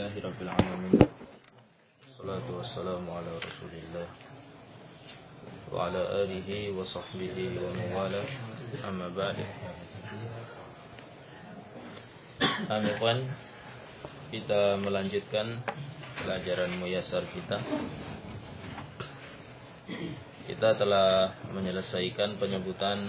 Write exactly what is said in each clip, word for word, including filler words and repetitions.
Alhamdulillahi Rabbil Alamin. Salatu wassalamu ala Rasulillah wa ala alihi wa sahbihi wa mawala. Amma ba'd. Amin. Kita melanjutkan pelajaran Muyassar kita. Kita telah menyelesaikan penyebutan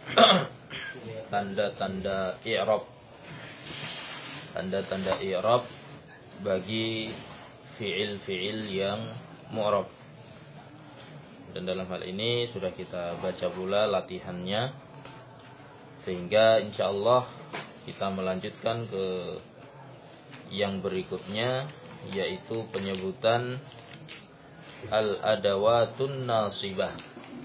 tanda-tanda i'rab. Tanda-tanda i'rab bagi fi'il-fi'il yang mu'rab. Dan dalam hal ini sudah kita baca pula latihannya, sehingga insyaallah kita melanjutkan ke yang berikutnya, yaitu penyebutan al-adawatun nasibah.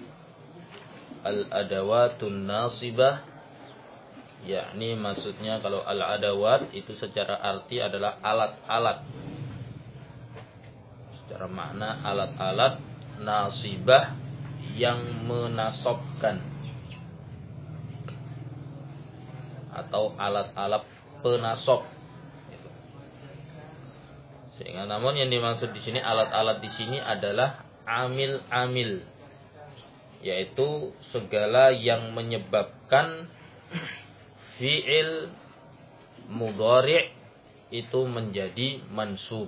Al-adawatun nasibah, yakni maksudnya kalau al-adawat itu secara arti adalah alat-alat. Secara makna alat-alat nasibah yang menasobkan, atau alat-alat penasob. Sehingga namun yang dimaksud di sini alat-alat di sini adalah amil-amil, yaitu segala yang menyebabkan fi'il mudhari' itu menjadi mansub.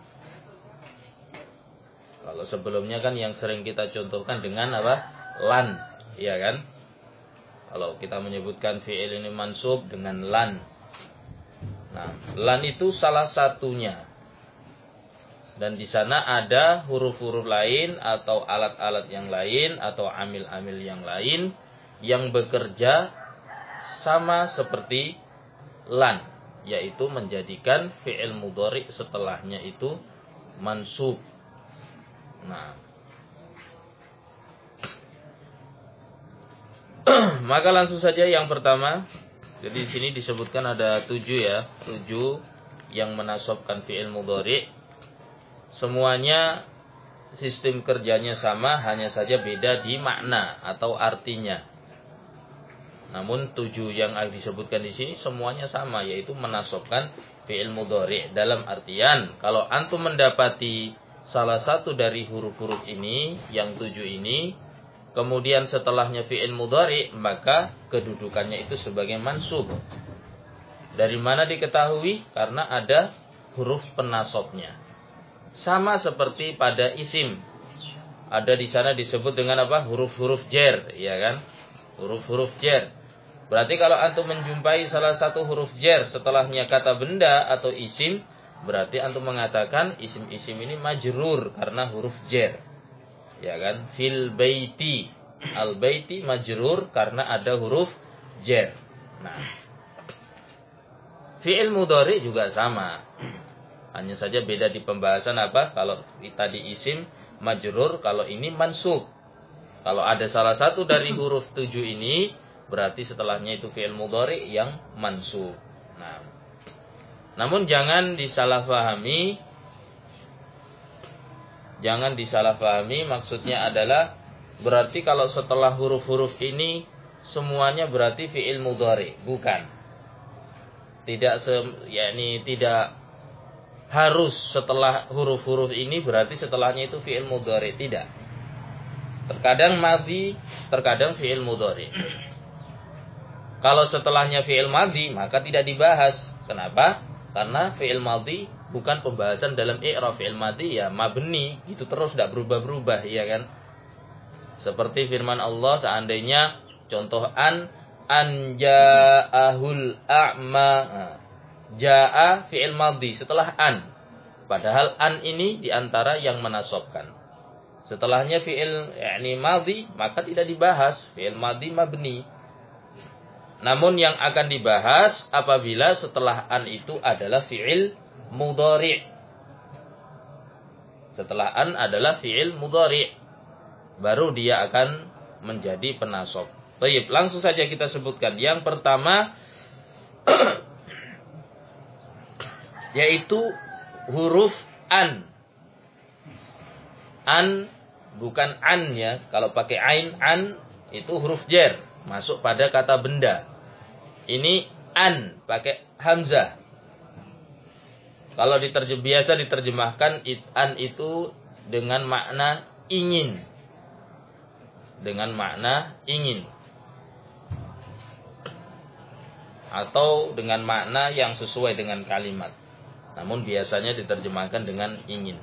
Kalau sebelumnya kan yang sering kita contohkan dengan apa? Lan, iya kan? Kalau kita menyebutkan fi'il ini mansub dengan lan. Nah, lan itu salah satunya. Dan di sana ada huruf-huruf lain atau alat-alat yang lain atau amil-amil yang lain yang bekerja sama seperti lan, yaitu menjadikan fi'il mudhari setelahnya itu mansub. Nah, maka langsung saja yang pertama. Jadi di sini disebutkan ada tujuh ya, tujuh yang menasobkan fi'il mudhari. Semuanya sistem kerjanya sama, hanya saja beda di makna atau artinya. Namun tujuh yang disebutkan di sini semuanya sama, yaitu menasobkan fi'il mudhari. Dalam artian kalau antum mendapati salah satu dari huruf-huruf ini, yang tujuh ini, kemudian setelahnya fi'il mudhari, maka kedudukannya itu sebagai mansub. Dari mana diketahui? Karena ada huruf penasobnya. Sama seperti pada isim. Ada di sana disebut dengan apa? Huruf-huruf jar, ya kan? Huruf-huruf jar. Berarti kalau antum menjumpai salah satu huruf jar setelahnya kata benda atau isim, berarti antum mengatakan isim-isim ini majrur karena huruf jar. Ya kan? Fil baiti. Al baiti majrur karena ada huruf jar. Nah, fi'il mudhari juga sama. Hanya saja beda di pembahasan apa? Kalau tadi isim majrur, kalau ini mansub. Kalau ada salah satu dari huruf tujuh ini, berarti setelahnya itu fi'il mudhari yang mansub. Nah, namun jangan disalahpahami. Jangan disalahpahami, maksudnya adalah berarti kalau setelah huruf-huruf ini semuanya berarti fi'il mudhari. Bukan. Tidak se, yakni tidak harus setelah huruf-huruf ini berarti setelahnya itu fi'il mudhari. Tidak. Terkadang madhi, terkadang fi'il mudhari. Kalau setelahnya fi'il madhi, maka tidak dibahas. Kenapa? Karena fi'il madhi bukan pembahasan dalam i'rab. Fi'il madhi ya mabni, itu terus tidak berubah-berubah, ya kan? Seperti firman Allah, seandainya contoh an anja'ahul a'ma. Nah, ja'a fi'il madhi setelah an. Padahal an ini diantara yang menasobkan. Setelahnya fi'il yakni madhi, maka tidak dibahas. Fi'il madhi mabni. Namun yang akan dibahas apabila setelah an itu adalah fi'il mudhari. Setelah an adalah fi'il mudhari, baru dia akan menjadi penasob. Baik, langsung saja kita sebutkan. Yang pertama yaitu huruf an. An bukan an ya. Kalau pakai ain, an itu huruf jar, masuk pada kata benda. Ini an pakai hamzah. Kalau diterjem, biasa diterjemahkan an itu dengan makna ingin. Dengan makna ingin. Atau dengan makna yang sesuai dengan kalimat. Namun biasanya diterjemahkan dengan ingin.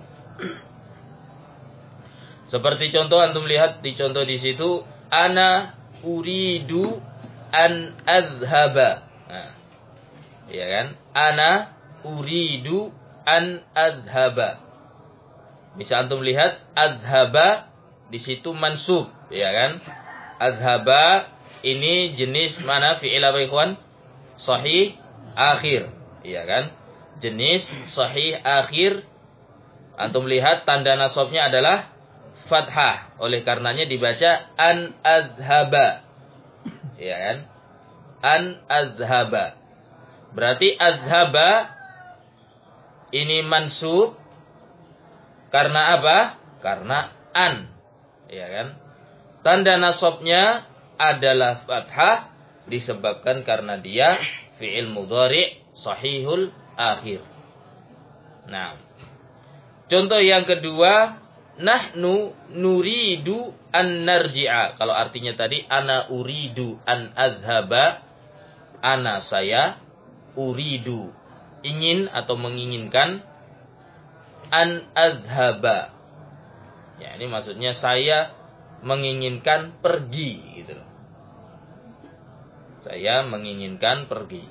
Seperti contoh antum lihat di contoh di situ, ana uridu an azhaba. Nah, ya kan? Ana uridu an azhaba. Bisa antum lihat azhaba di situ mansub, ya kan? Azhaba ini jenis mana fi'il apa ikhwan? Sahih akhir, ya kan? Jenis sahih akhir. Antum lihat tanda nasabnya adalah fathah. Oleh karenanya dibaca an azhaba. Ya kan? An azhaba. Berarti azhaba ini mansub karena apa? Karena an. Ya kan? Tanda nasabnya adalah fathah disebabkan karena dia fi'il mudhari' sahihul akhir. Nah, contoh yang kedua, nahnu nuridu an narji'a. Kalau artinya tadi ana uridu an azhaba, ana saya uridu ingin atau menginginkan an azhaba. Ya, ini maksudnya saya menginginkan pergi gitu loh. Saya menginginkan pergi.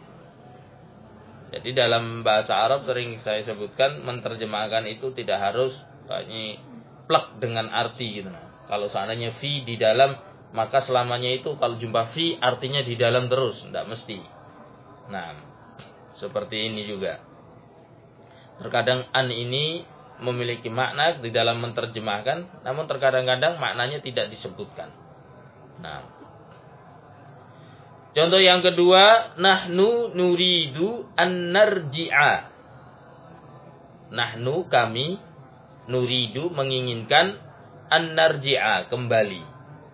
Jadi dalam bahasa Arab sering saya sebutkan menerjemahkan itu tidak harus ini plek dengan arti gitu. Kalau seandainya fi di dalam, maka selamanya itu kalau jumpa fi artinya di dalam terus, tidak mesti. Nah, seperti ini juga. Terkadang an ini memiliki makna di dalam menerjemahkan, namun terkadang-kadang maknanya tidak disebutkan. Nah, contoh yang kedua, nahnu nuridu an narji'a. Nahnu kami, nuridu menginginkan an narji'a kembali.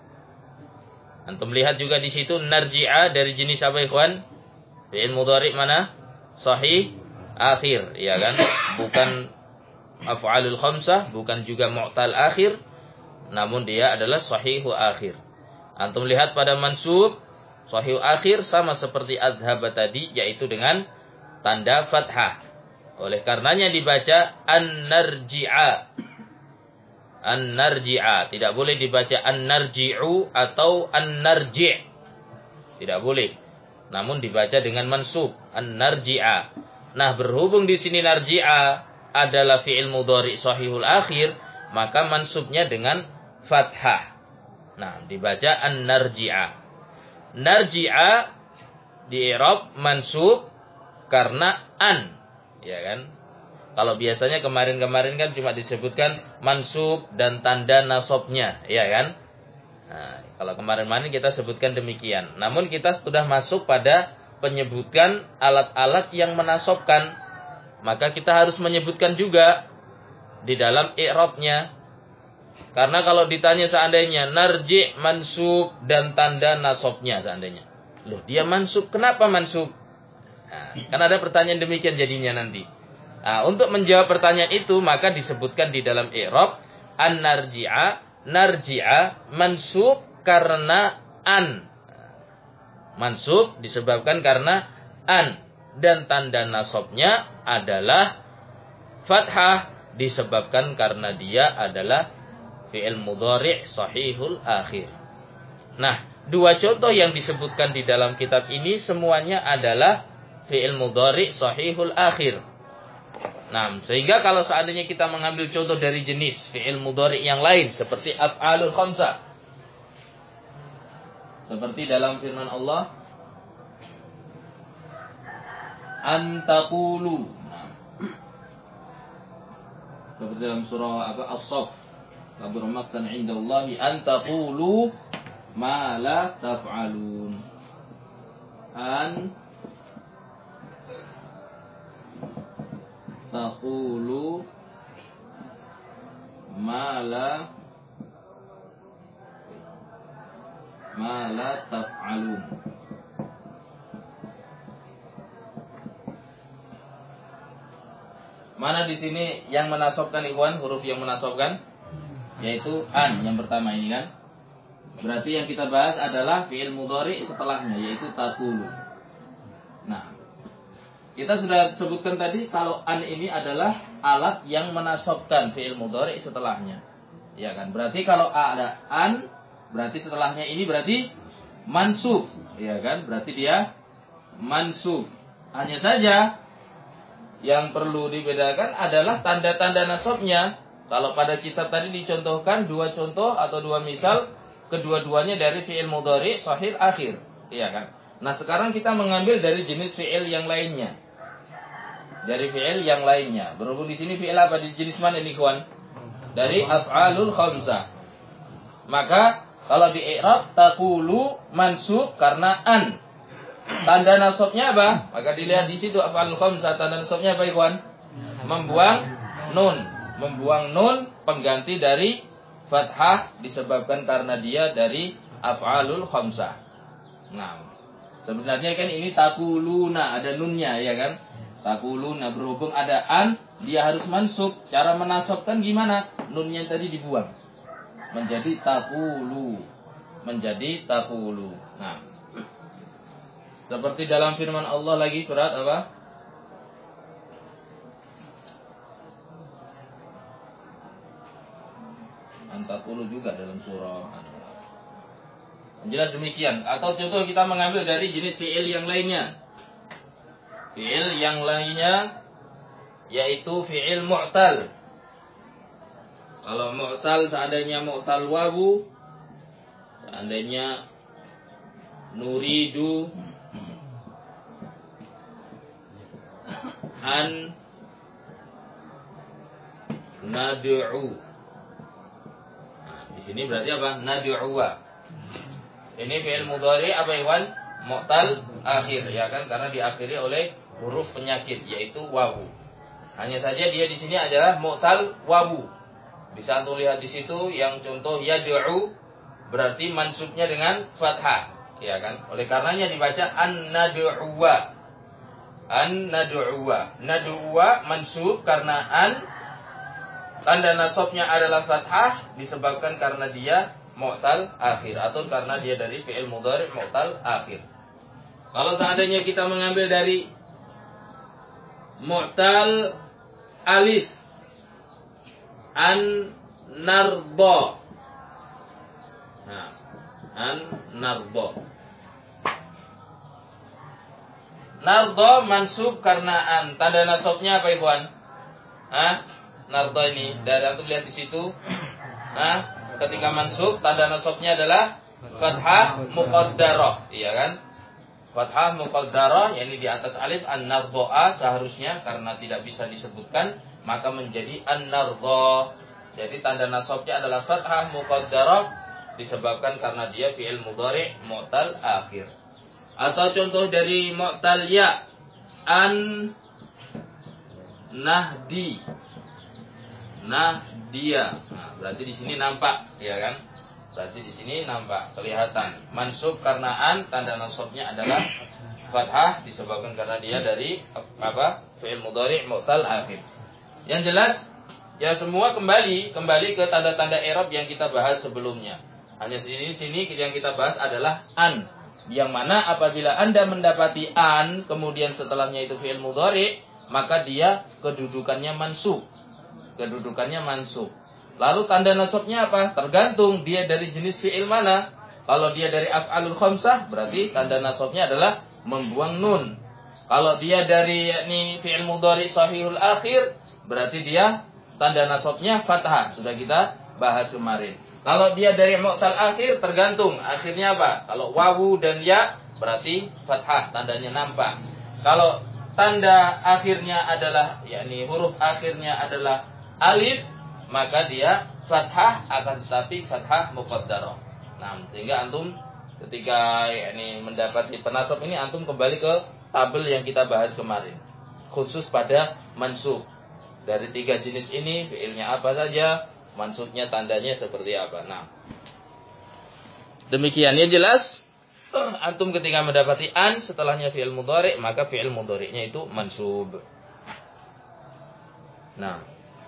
Antum lihat juga di situ narji'a dari jenis apa ikhwan? Fi'il mudhari' mana? Sahih akhir, ya kan? Bukan af'alul khamsah, bukan juga mu'tal akhir, namun dia adalah sahihu akhir. Antum lihat pada mansub sahih akhir sama seperti azhaba tadi, yaitu dengan tanda fathah. Oleh karenanya dibaca an-narji'a. An-narji'a. Tidak boleh dibaca an-narji'u atau an-narji'. Tidak boleh. Namun dibaca dengan mansub an-narji'a. Nah, berhubung di sini narji'a adalah fi'il mudhari' sahihul akhir, maka mansubnya dengan fathah. Nah, dibaca an-narji'a. Narji'a di i'rab mansub karena an, ya kan? Kalau biasanya kemarin-kemarin kan cuma disebutkan mansub dan tanda nasabnya, ya kan? Nah, kalau kemarin-kemarin kita sebutkan demikian. Namun kita sudah masuk pada penyebutkan alat-alat yang menasabkan, maka kita harus menyebutkan juga di dalam i'rabnya. Karena kalau ditanya seandainya narji' mansub dan tanda nasabnya seandainya. Loh, dia mansub, kenapa mansub? Nah, kan ada pertanyaan demikian jadinya nanti. Nah, untuk menjawab pertanyaan itu maka disebutkan di dalam i'rab an-narji'a, narji'a mansub karena an. Mansub disebabkan karena an, dan tanda nasabnya adalah fathah disebabkan karena dia adalah fi'il mudhari' sahihul akhir. Nah, dua contoh yang disebutkan di dalam kitab ini semuanya adalah fi'il mudhari' sahihul akhir. Nah, sehingga kalau seandainya kita mengambil contoh dari jenis fi'il mudhari' yang lain seperti af'alul khamsah, seperti dalam firman Allah antaqulu. Nah, seperti dalam surah apa As-Saff, kabur maqtan 'indallahi antaqulu ma la taf'alun. An taqulu ma la ma la taf'alun. Mana di sini yang menasobkan ikhwan, huruf yang menasobkan? Yaitu an yang pertama ini kan. Berarti yang kita bahas adalah fi'il mudhari setelahnya, yaitu taqulu. Nah, kita sudah sebutkan tadi kalau an ini adalah alat yang menasobkan fi'il mudhari setelahnya. Ya kan? Berarti kalau ada an, berarti setelahnya ini berarti mansub. Ya kan? Berarti dia mansub. Hanya saja yang perlu dibedakan adalah tanda-tanda nasabnya. Kalau pada kitab tadi dicontohkan dua contoh atau dua misal, kedua-duanya dari fi'il mudhari sahih akhir, iya kan? Nah, sekarang kita mengambil dari jenis fi'il yang lainnya. Dari fi'il yang lainnya. Berhubung di sini fi'il apa, di jenis mana ini, kawan? Dari af'alul khamsah. Maka kalau di i'rab taqulu mansub karena an. Tanda nasabnya apa? Maka dilihat di situ af'alul khamsah, tanda nasabnya apa, ikhwan? Membuang nun, membuang nun pengganti dari fathah disebabkan karena dia dari af'alul khamsah. Nah, sebenarnya kan ini taquluna, ada nunnya ya kan? Taquluna, berhubung ada an, dia harus mansub. Cara menasabkan gimana? Nunnya tadi dibuang. Menjadi taqulu. Menjadi taqulu. Nah, seperti dalam firman Allah lagi surat apa? Antaqulu juga dalam surah. Jelas demikian. Atau contoh kita mengambil dari jenis fi'il yang lainnya. Fi'il yang lainnya yaitu fi'il mu'tal. Kalau mu'tal seandainya mu'tal wawu, seandainya nuridu an nad'u. Nah, di sini berarti apa? Nad'uwa. Ini fi'il mudhari apa, ikhwan? Mu'tal akhir, ya kan? Karena diakhiri oleh huruf penyakit yaitu wawu. Hanya saja dia di sini adalah mu'tal wawu. Bisa antum lihat di situ yang contoh yad'u berarti mansubnya dengan fathah, ya kan? Oleh karenanya dibaca an-nad'uwa. An-nad'uwa. Nad'uwa mansub karena an, tanda nasabnya adalah fathah disebabkan karena dia mu'tal akhir atau karena dia dari fi'il mudhari mu'tal akhir. Kalau seandainya kita mengambil dari mu'tal alif, an nardo. Nah, an nardo. Nardo mansub karena an. Tanda nasabnya apa, ikhwan? Hah? Nardo ini. Dan antum lihat di situ. Hah? Ketika mansub, tanda nasabnya adalah fathah muqaddarah, iya kan? Fathah muqaddarah, yakni di atas alif, an-nardoa seharusnya karena tidak bisa disebutkan, maka menjadi an-nardo. Jadi tanda nasabnya adalah fathah muqaddarah disebabkan karena dia fi'il mudhari mu'tal akhir. Atau contoh dari mu'tal ya, an nahdi. Nahdia. Nah, berarti di sini nampak, ya kan? Berarti di sini nampak, kelihatan. Mansub karena an, tanda nasabnya adalah fathah disebabkan karena dia dari apa? Fi'il mudhari mu'tal akhir. Yang jelas, ya semua kembali kembali ke tanda-tanda i'rab yang kita bahas sebelumnya. Hanya sini sini yang kita bahas adalah an. Yang mana apabila Anda mendapati an, kemudian setelahnya itu fi'il mudhari, maka dia kedudukannya mansub. Kedudukannya mansub. Lalu tanda nasabnya apa? Tergantung dia dari jenis fi'il mana. Kalau dia dari af'alul khamsah, berarti tanda nasabnya adalah membuang nun. Kalau dia dari yakni fi'il mudhari sahihul akhir, berarti dia tanda nasabnya fathah. Sudah kita bahas kemarin. Kalau dia dari mu'tal akhir, tergantung akhirnya apa. Kalau wawu dan ya, berarti fathah, tandanya nampak. Kalau tanda akhirnya adalah, yakni huruf akhirnya adalah alif, maka dia fathah, akan tetapi fathah muqaddarah. Nah, sehingga antum ketika yakni mendapati penasab ini, antum kembali ke tabel yang kita bahas kemarin. Khusus pada mansub. Dari tiga jenis ini, fi'ilnya apa saja, mansubnya tandanya seperti apa. Nah, demikian ya, jelas. Antum ketika mendapati an setelahnya fi'il mudhari, maka fi'il mudhari'nya itu mansub. Nah.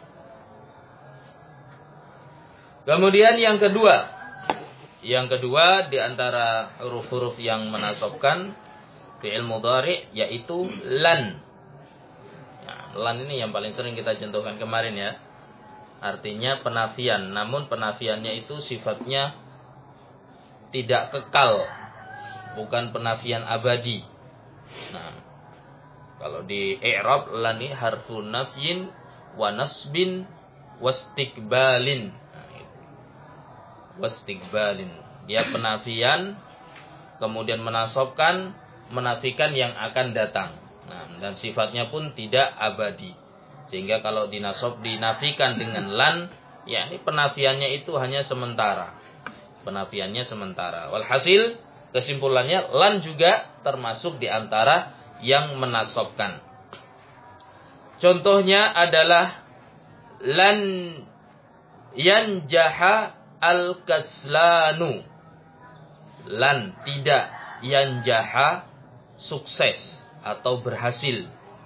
Kemudian yang kedua, yang kedua di antara huruf-huruf yang menasobkan fi'il mudhari yaitu lan. Nah, lan ini yang paling sering kita contohkan kemarin ya. Artinya penafian, namun penafiannya itu sifatnya tidak kekal, bukan penafian abadi. Nah, kalau di i'rab lan ini harfu nafyin wa nasbin wastiqbalin. Wastiqbalin, dia penafian kemudian menasobkan, menafikan yang akan datang. Nah, dan sifatnya pun tidak abadi. Sehingga kalau dinasob dinafikan dengan lan, ya ini penafiannya itu hanya sementara. Penafiannya sementara. Walhasil kesimpulannya lan juga termasuk di antara yang menasobkan. Contohnya adalah lan yanjaha al-kaslanu. Lan tidak, yanjaha sukses atau berhasil.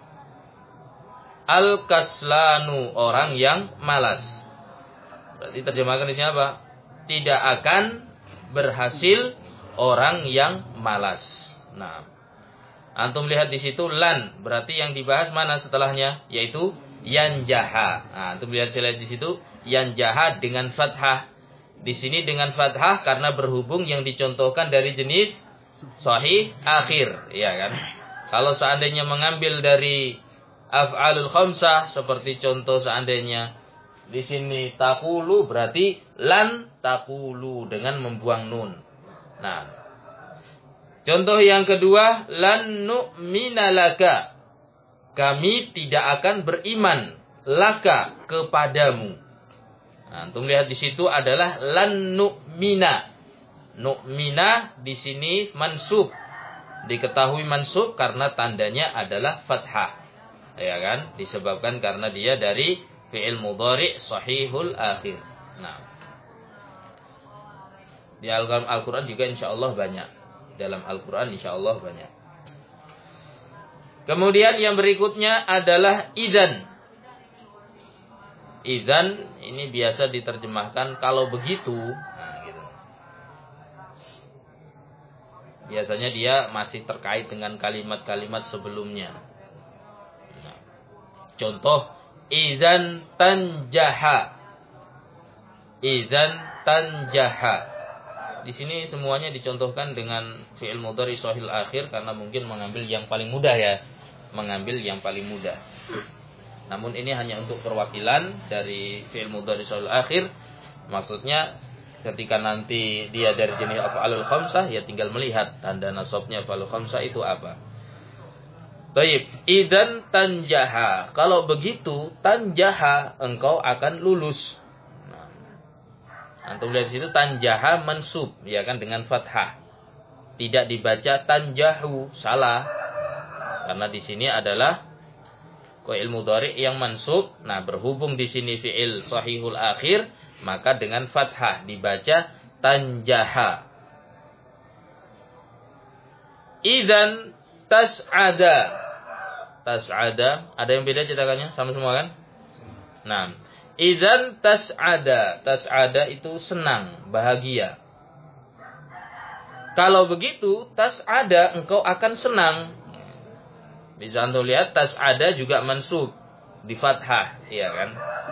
Al-kaslanu orang yang malas. Berarti terjemahkan di sini apa? Tidak akan berhasil orang yang malas. Nah, antum lihat di situ lan, berarti yang dibahas mana setelahnya? Yaitu yanjaha. Nah, antum lihat di situ yanjaha dengan fathah. Di sini dengan fathah karena berhubung yang dicontohkan dari jenis sahih akhir, ya kan? Kalau seandainya mengambil dari af'alul khamsah seperti contoh seandainya di sini taqulu berarti lan taqulu dengan membuang nun. Nah, contoh yang kedua lan nu'mina laka. Kami tidak akan beriman laka kepadamu. Nah, antum lihat di situ adalah lan nu'mina. Nu'mina di sini mansub. Diketahui mansub karena tandanya adalah fathah. Ya kan? Disebabkan karena dia dari fi'il mudhari sahihul akhir. Nah. Di Al-Qur'an juga insyaallah banyak. Dalam Al-Qur'an insyaallah banyak. Kemudian yang berikutnya adalah idzan. Idzan ini biasa diterjemahkan kalau begitu. Nah, gitu. Biasanya dia masih terkait dengan kalimat-kalimat sebelumnya. Nah, contoh idzan tanjaha. Idzan tanjaha. Di sini semuanya dicontohkan dengan fi'il mudhari shahih akhir karena mungkin mengambil yang paling mudah ya. Mengambil yang paling mudah. Namun ini hanya untuk perwakilan dari fi'il mudhari shahih akhir. Maksudnya ketika nanti dia dari jenis af'alul khamsah ya tinggal melihat tanda nasabnya af'alul khamsah itu apa. Baik, idzan tanjaha. Kalau begitu tanjaha engkau akan lulus. Nah, antum lihat di situ tanjaha mansub ya kan dengan fathah. Tidak dibaca tanjahu, salah. Karena di sini adalah fi'il mudhari yang mansub. Nah, berhubung di sini fi'il sahihul akhir, maka dengan fathah dibaca tanjaha. Idzan tas'ada. Tas'ada, ada yang beda cetakannya? Sama semua kan? Nah, idzan tas'ada. Tas'ada itu senang, bahagia. Kalau begitu, tas'ada engkau akan senang. Bisa antum lihat tas'ada juga mansub di fathah, iya kan?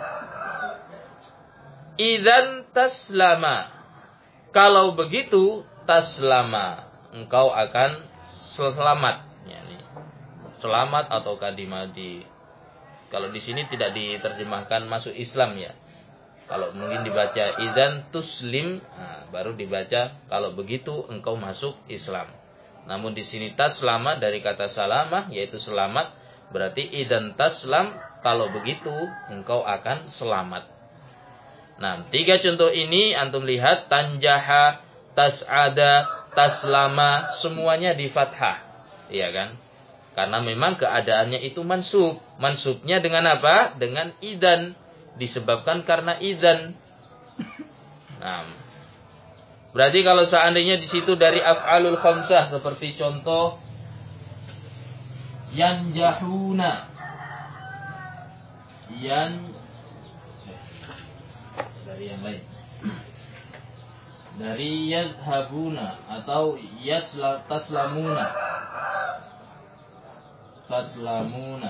Idzan taslama. Kalau begitu taslama, engkau akan selamat, yani selamat atau kadima di kalau di sini tidak diterjemahkan masuk Islam ya. Kalau mungkin dibaca idzan tuslim, nah, baru dibaca kalau begitu engkau masuk Islam. Namun di sini taslama dari kata salamah yaitu selamat, berarti idzan taslam kalau begitu engkau akan selamat. Nah, tiga contoh ini antum lihat tanjaha, tas'ada, taslama semuanya di fathah. Iya kan? Karena memang keadaannya itu mansub. Mansubnya dengan apa? Dengan idzan. Disebabkan karena idzan. Nah, berarti kalau seandainya di situ dari af'alul khamsah seperti contoh yanjahuna. yan eh, dari yang lain. Dari yadhabuna atau yasla taslamuna. Taslamuna.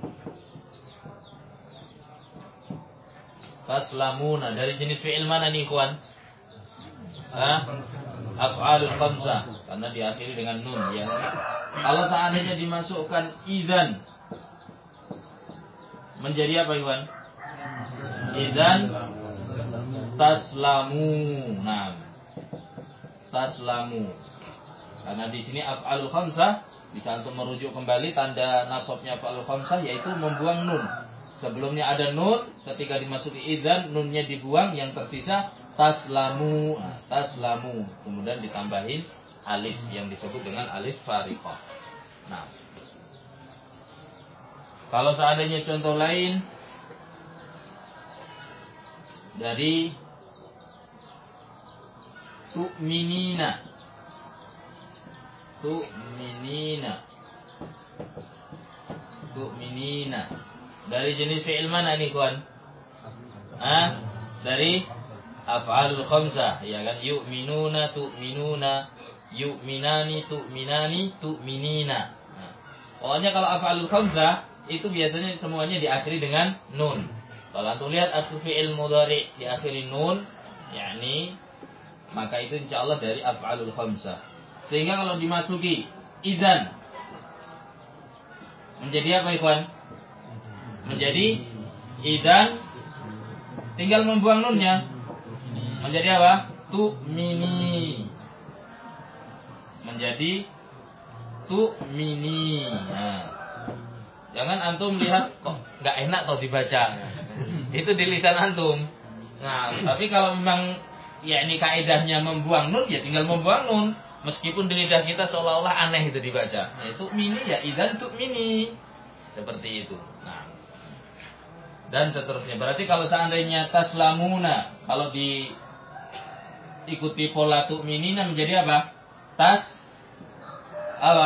Taslamuna dari jenis fi'il mana nih, ikhwan? Hah? Af'alul khamsah, karena diakhiri dengan nun ya. Kalau seandainya dimasukkan idzan menjadi apa, ikhwan? Idzan taslamu. Nah, taslamu. Karena di sini af'alul khamsah bisa antum merujuk kembali tanda nasabnya af'alul khamsah yaitu membuang nun. Sebelumnya ada nun, ketika dimasuki idzan nunnya dibuang, yang tersisa taslamu. Nah, taslamu. Kemudian ditambahin alif yang disebut dengan alif fariqah. Nah, kalau seandainya contoh lain dari tu'minina. Tu'minina. Tu'minina. Dari jenis fi'il mana nih, kawan? Ah, dari af'alul khamsah, ya kan? Yu'minuna, tu'minuna, yu'minani, tu'minani, tu'minina. Nah, pokoknya kalau af'alul khamsah itu biasanya semuanya diakhiri dengan nun. Kalau antum lihat akhir fi'il mudhari diakhiri nun, yakni maka itu insyaallah dari af'alul khamsah. Sehingga kalau dimasuki idzan menjadi apa, ikhwan? Menjadi idzan, tinggal membuang nunnya. Menjadi apa? Tu'mini. Menjadi tu'mini. Nah, jangan antum lihat kok nggak enak toh dibaca. Itu di lisan antum. Nah, tapi kalau memang ya ini kaidahnya membuang nun, ya tinggal membuang nun. Meskipun di lidah kita seolah-olah aneh itu dibaca. Nah, itu mini ya idzan tu'mini. Seperti itu. Nah, dan seterusnya. Berarti kalau seandainya taslamuna, kalau diikuti pola tu'minina menjadi apa? Tas apa?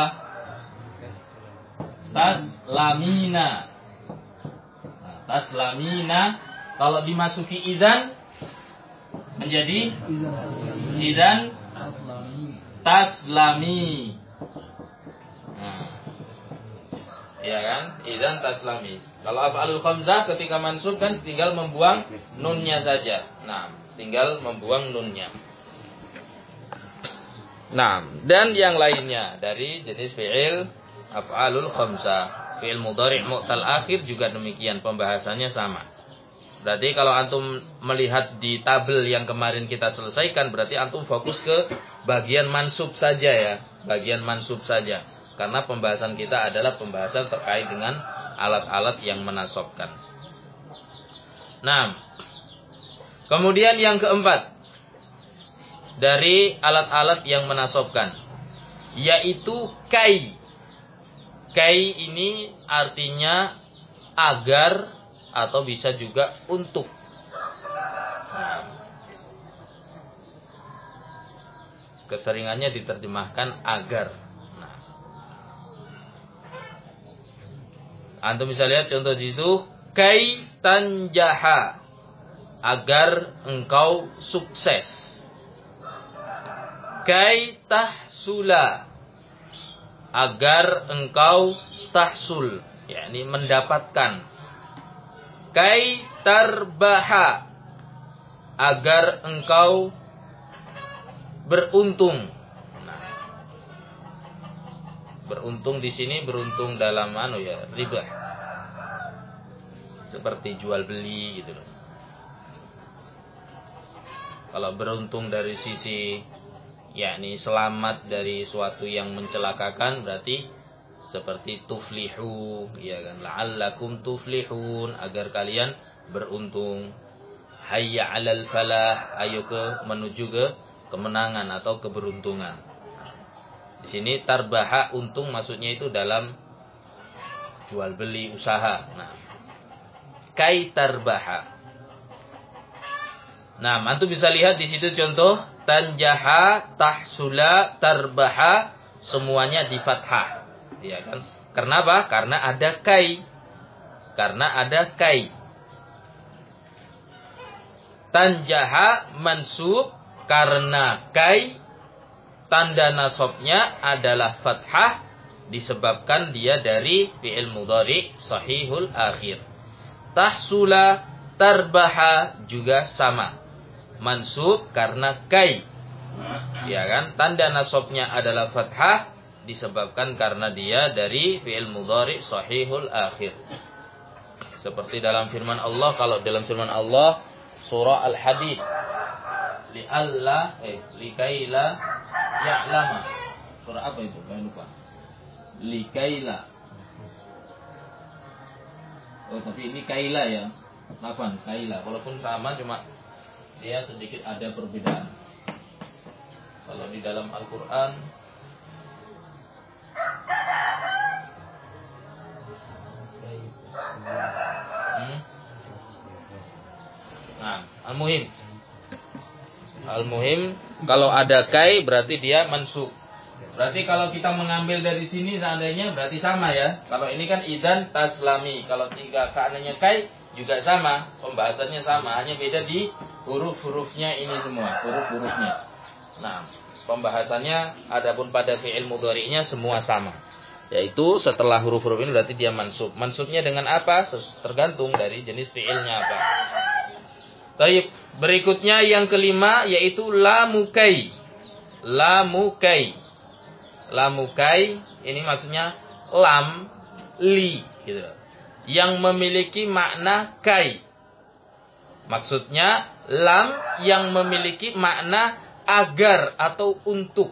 Taslamina. Nah, taslamina kalau dimasuki idzan menjadi idzan taslami. Nah, ya kan? Idzan taslami. Kalau af'alul khamsah ketika mansub kan tinggal membuang nunnya saja. Nah, tinggal membuang nunnya. Nah, dan yang lainnya dari jenis fi'il af'alul khamsah. Fi'il mudhari' mu'tal akhir juga demikian, pembahasannya sama. Berarti kalau antum melihat di tabel yang kemarin kita selesaikan, berarti antum fokus ke bagian mansub saja ya. Bagian mansub saja. Karena pembahasan kita adalah pembahasan terkait dengan alat-alat yang menasobkan. Nah, kemudian yang keempat dari alat-alat yang menasobkan, yaitu kai. Kai ini artinya agar atau bisa juga untuk. Nah, keseringannya diterjemahkan agar. Nah, antum bisa lihat contoh di situ, kai tanjaha, agar engkau sukses. Kai tahsula, agar engkau tahsul, yakni mendapatkan. Kai tarbaha, agar engkau beruntung. Nah, beruntung di sini beruntung dalam anu ya, riba. Seperti jual beli gitu loh. Kalau beruntung dari sisi yakni selamat dari suatu yang mencelakakan, berarti seperti tuflihu, ya kan? La'allakum tuflihun, agar kalian beruntung. Hayya 'alal falah, ayo ke menuju ke kemenangan atau keberuntungan. Nah, di sini tarbaha, untung maksudnya itu dalam jual beli usaha. Nah, kai tarbaha. Nah, antum bisa lihat di situ contoh tanjaha, tahsula, tarbaha, semuanya di fathah. Ya kan? Kenapa? Karena ada kai. Karena ada kai. tanjaha mansub karena kai tanda nasabnya adalah fathah disebabkan dia dari fi'il mudhari sahihul akhir. Tahsula tarbaha juga sama. Mansub karena kai. Ya kan? Tanda nasabnya adalah fathah disebabkan karena dia dari fi'il mudhari sahihul akhir. Seperti dalam firman Allah, kalau dalam firman Allah surah Al-Hadid, li'alla eh likaila ya'lama. Surah apa itu? Saya lupa. Likaila. Oh, tapi ini kaila ya. Nafan, kaila. Walaupun sama, cuma dia sedikit ada perbedaan. Kalau di dalam Al-Quran hmm? Nah, al-muhim Al-muhim kalau ada kai berarti dia mansub. Berarti kalau kita mengambil dari sini seandainya berarti sama ya. Kalau ini kan idan taslami. Kalau tiga keananya kai juga sama. Pembahasannya sama. Hanya beda di huruf-hurufnya ini semua. Huruf-hurufnya. Nah, pembahasannya adapun pada fi'il mudhari'nya semua sama. Yaitu setelah huruf-huruf ini berarti dia mansub. Mansubnya dengan apa? Tergantung dari jenis fi'ilnya apa. Baik, berikutnya yang kelima yaitu lamukai. Lamukai. Lamukai ini maksudnya lam li gitu. Yang memiliki makna kai. Maksudnya lam yang memiliki makna agar atau untuk.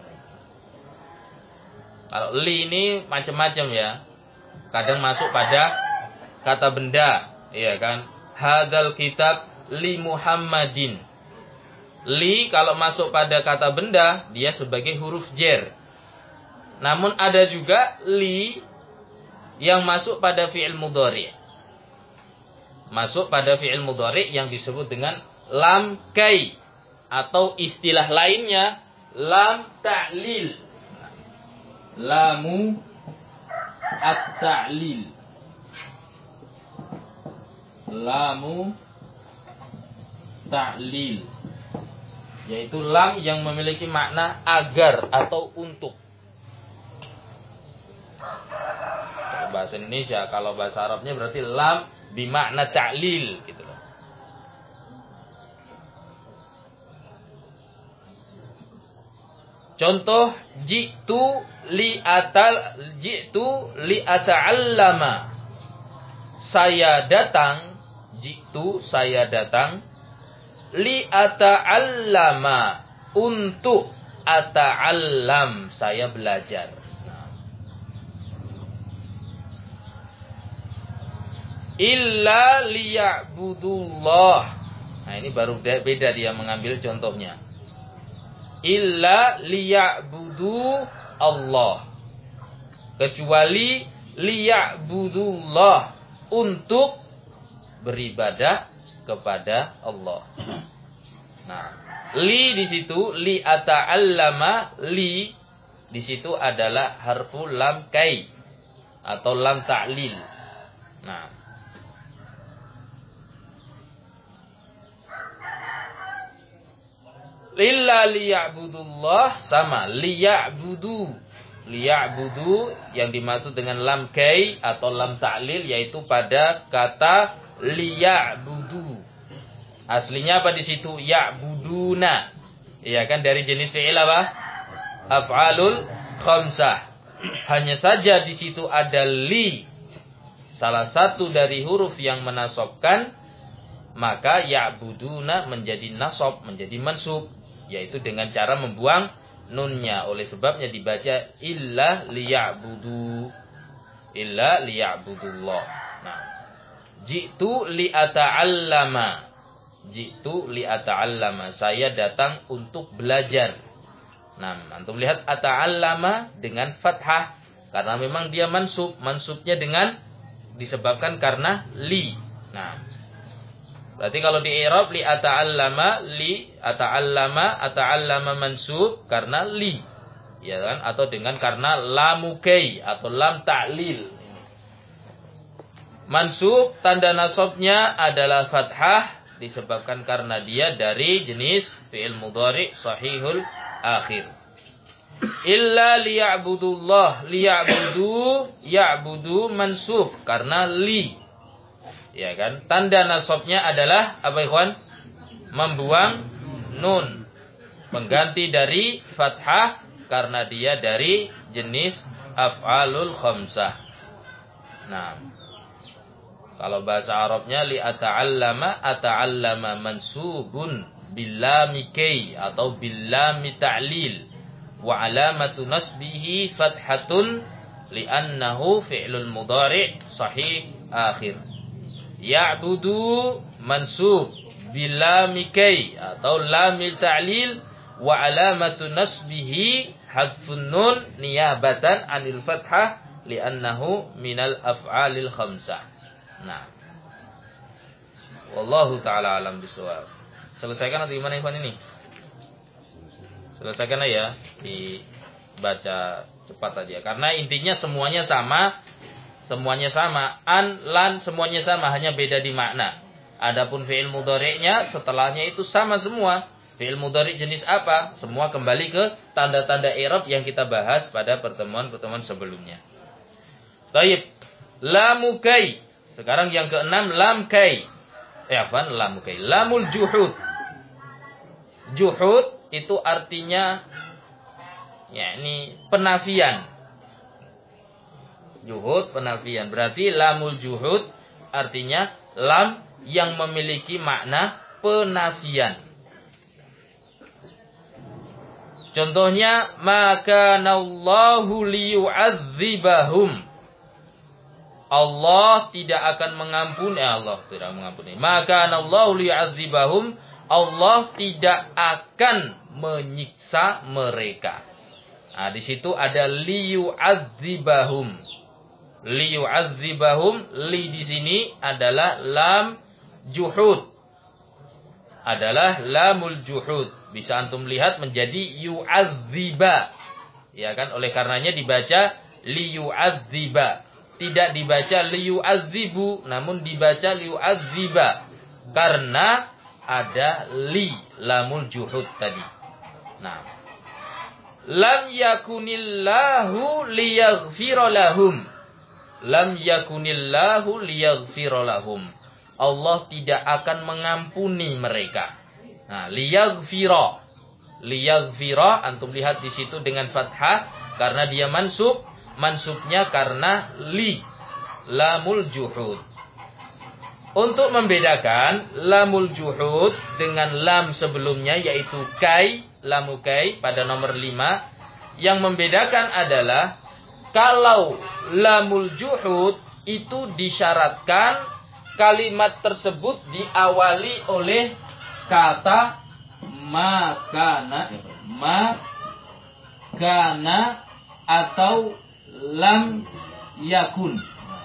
Kalau li ini macam-macam ya. Kadang masuk pada kata benda, iya kan? Hadzal kitab li Muhammadin. Li kalau masuk pada kata benda, dia sebagai huruf jar. Namun ada juga li yang masuk pada fi'il mudhari. Masuk pada fi'il mudhari yang disebut dengan lam kai. Atau istilah lainnya lam ta'lil. Lamu at-ta'lil. Lamu ta'lil. Yaitu lam yang memiliki makna agar atau untuk. Bahasa Indonesia, kalau bahasa Arabnya berarti lam bimakna ta'lil gitu loh. Contoh jitu li atal jitu li ata'allama. Saya datang, jitu saya datang li ata'allama untuk ata'allam saya belajar. Illa liya'budullah. Nah, ini baru beda dia mengambil contohnya. Illa liya'budu Allah. Kecuali liya'budullah, untuk beribadah kepada Allah. Nah, li di situ li ata'allama, li di situ adalah harfu lam kai atau lam ta'lil. Nah, Illa liya'budullah sama liya'budu. Liya'budu yang dimaksud dengan lam kai atau lam ta'lil yaitu pada kata liya'budu. Aslinya apa di situ? Ya'buduna. Iya kan, dari jenis fi'il apa? Af'alul khamsah. Hanya saja di situ ada li, salah satu dari huruf yang menasabkan, maka ya'buduna menjadi nasab, menjadi mansub, yaitu dengan cara membuang nunnya. Oleh sebabnya dibaca illa liya'budu, illa liya'budullah. Nah, jitu li'ata'allama, jitu li'ata'allama, saya datang untuk belajar. Nah, antum lihat ata'allama dengan fathah karena memang dia mansub, mansubnya dengan disebabkan karena li. Nah, berarti kalau di i'rab li ata'allama, li ata'allama, ata'allama mansub karena li, ya kan? Atau dengan karena lamukai atau lam ta'lil. Mansub tanda nasabnya adalah fathah disebabkan karena dia dari jenis fi'il mudhari sahihul akhir. Illa liya'budullah, liya'budu, ya'budu mansub karena li. Ya kan? Tanda nasabnya adalah apa ikhwan? Membuang nun. Mengganti dari fathah karena dia dari jenis af'alul khamsah. Nah, kalau bahasa Arabnya li ata'allama, ata'allama mansubun billami kay atau billami ta'lil wa alamatu nasbihi fathatun li'annahu fi'lul mudhari' sahih akhir. Ya'budu mansub billami kay atau lamil ta'lil wa alamatu nasbihi hadfun nun niyabatan anil fathah li'annahu minal af'alil khamsah. Nah, wallahu ta'ala alam bisawab. Selesaikan atau gimana ikhwan ini? Selesaikan aja, dibaca cepat aja. Karena intinya semuanya sama, semuanya sama. An, lan, semuanya sama, hanya beda di makna. Adapun fi'il mudhari'nya setelahnya itu sama semua. Fi'il mudhari' jenis apa? Semua kembali ke tanda-tanda i'rab yang kita bahas pada pertemuan-pertemuan sebelumnya. Baik, lamu kai. Sekarang yang keenam, lam kai. Eh, apa? Lamu kai. Lamul juhud. Juhud itu artinya yakni penafian. Juhud penafian. Berarti lamul juhud artinya lam yang memiliki makna penafian. Contohnya, maka nallahu liyu'adzibahum. Allah tidak akan mengampuni, Allah tidak mengampuni. Maka nallahu liyu'adzibahum. Allah tidak akan menyiksa mereka. Nah, di situ ada liyu'adzibahum. Liyu'adzibahum, li di sini adalah lam juhud. Adalah lamul juhud. Bisa antum lihat menjadi yu'adziba. Ya kan? Oleh karenanya dibaca liyu'adziba. Tidak dibaca liyu'adzibu, namun dibaca liyu'adziba. Karena ada li, lamul juhud tadi. Nah. Lam yakunillahu liyaghfira lahum. Lam yakunillahu liyaghfira lahum. Allah tidak akan mengampuni mereka. Nah, liyaghfira. Liyaghfira, antum lihat di situ dengan fathah karena dia mansub, mansubnya karena li, lamul juhud. Untuk membedakan lamul juhud dengan lam sebelumnya yaitu kai, lamu kai pada nomor lima, yang membedakan adalah kalau lamul juhud itu disyaratkan kalimat tersebut diawali oleh kata makana, makana atau lam yakun.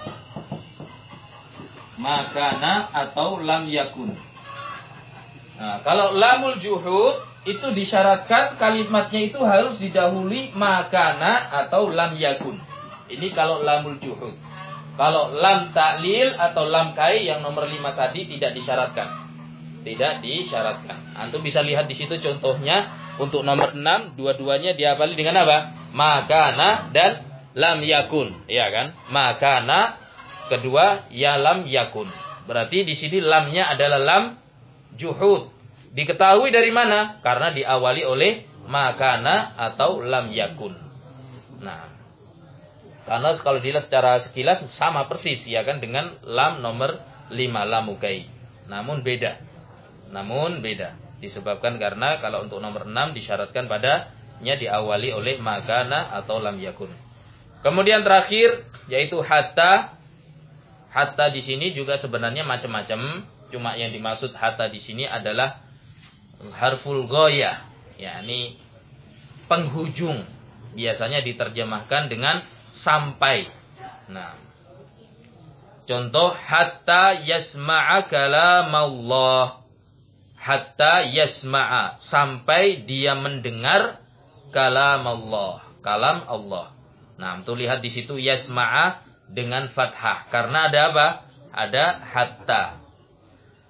Makana atau lam yakun. Nah, kalau lamul juhud itu disyaratkan kalimatnya itu harus didahului makana atau lam yakun. Ini kalau lamul juhud. Kalau lam ta'lil atau lam kai yang nomor lima tadi tidak disyaratkan. Tidak disyaratkan. Antum bisa lihat di situ contohnya untuk nomor enam, dua-duanya diawali dengan apa? Makana dan lam yakun, ya kan? Makana, kedua ya lam yakun. Berarti di sini lamnya adalah lam juhud. Diketahui dari mana? Karena diawali oleh makana atau lam yakun. Nah, karena kalau dilihat secara sekilas sama persis ya kan dengan lam nomor lima, lamukai. Namun beda. Namun beda. Disebabkan karena kalau untuk nomor enam disyaratkan padanya diawali oleh makana atau lam yakun. Kemudian terakhir yaitu hatta. Hatta di sini juga sebenarnya macam-macam. Cuma yang dimaksud hatta di sini adalah harful ghoyah, yakni penghujung. Biasanya diterjemahkan dengan sampai. Nah, contoh hatta yasma'a kalamallah. Hatta yasma'a, sampai dia mendengar kalamallah, kalam Allah. Nah, tuh lihat di situ yasma'a dengan fathah. Karena ada apa? Ada hatta.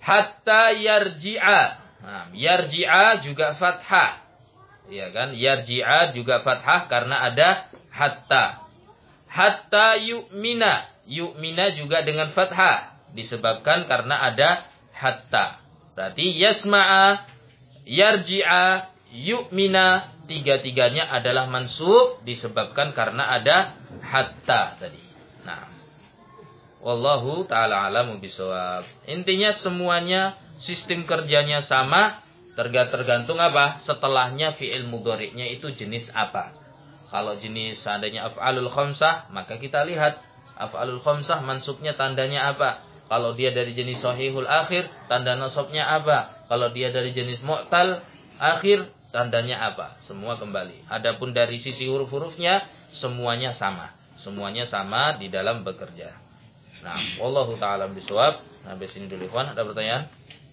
hatta yarji'a. Nah, yarji'a juga fathah. Ya kan? Yarji'a juga fathah karena ada hatta. Hatta yu'mina. Yu'mina juga dengan fathah. Disebabkan karena ada hatta. Berarti yasma'a, yarji'a, yu'mina. Tiga-tiganya adalah mansub. Disebabkan karena ada hatta tadi. Nah. Wallahu ta'ala alamu bisawab. Intinya semuanya sistem kerjanya sama. Tergantung apa? Setelahnya fi'il mudhari'nya itu jenis apa. Kalau jenis seandainya af'alul khamsah, maka kita lihat af'alul khamsah mansubnya tandanya apa. Kalau dia dari jenis sahihul akhir, tanda nasabnya apa. Kalau dia dari jenis mu'tal akhir, tandanya apa. Semua kembali. Adapun dari sisi huruf-hurufnya, semuanya sama. Semuanya sama di dalam bekerja. Nah, wallahu ta'ala bisawab. Sampai sini dulu, ikhwan. Ada pertanyaan?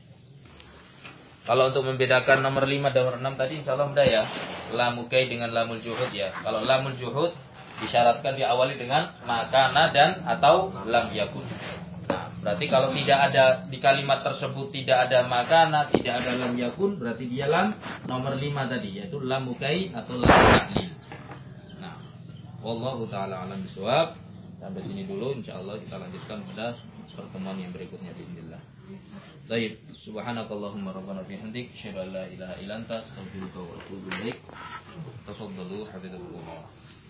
Kalau untuk membedakan nomor lima dan nomor enam tadi insyaallah mudah ya. Lamul kai dengan lamul juhud ya. Kalau lamul juhud disyaratkan diawali dengan makana dan atau lam yakun. Nah, berarti kalau tidak ada di kalimat tersebut tidak ada makana, tidak ada lam yakun, berarti dia lam nomor lima tadi yaitu lamul kai atau lam ta'lil. Nah, wallahu taala alam bisawab. Sampai sini dulu insyaallah kita lanjutkan pada pertemuan yang berikutnya bismillah. Baik, subhanakallahumma rabbana bihamdik, asyhadu an la ilaha illa anta, astaghfiruka wa atubu ilaik. Tafadhalu hafizakumullah.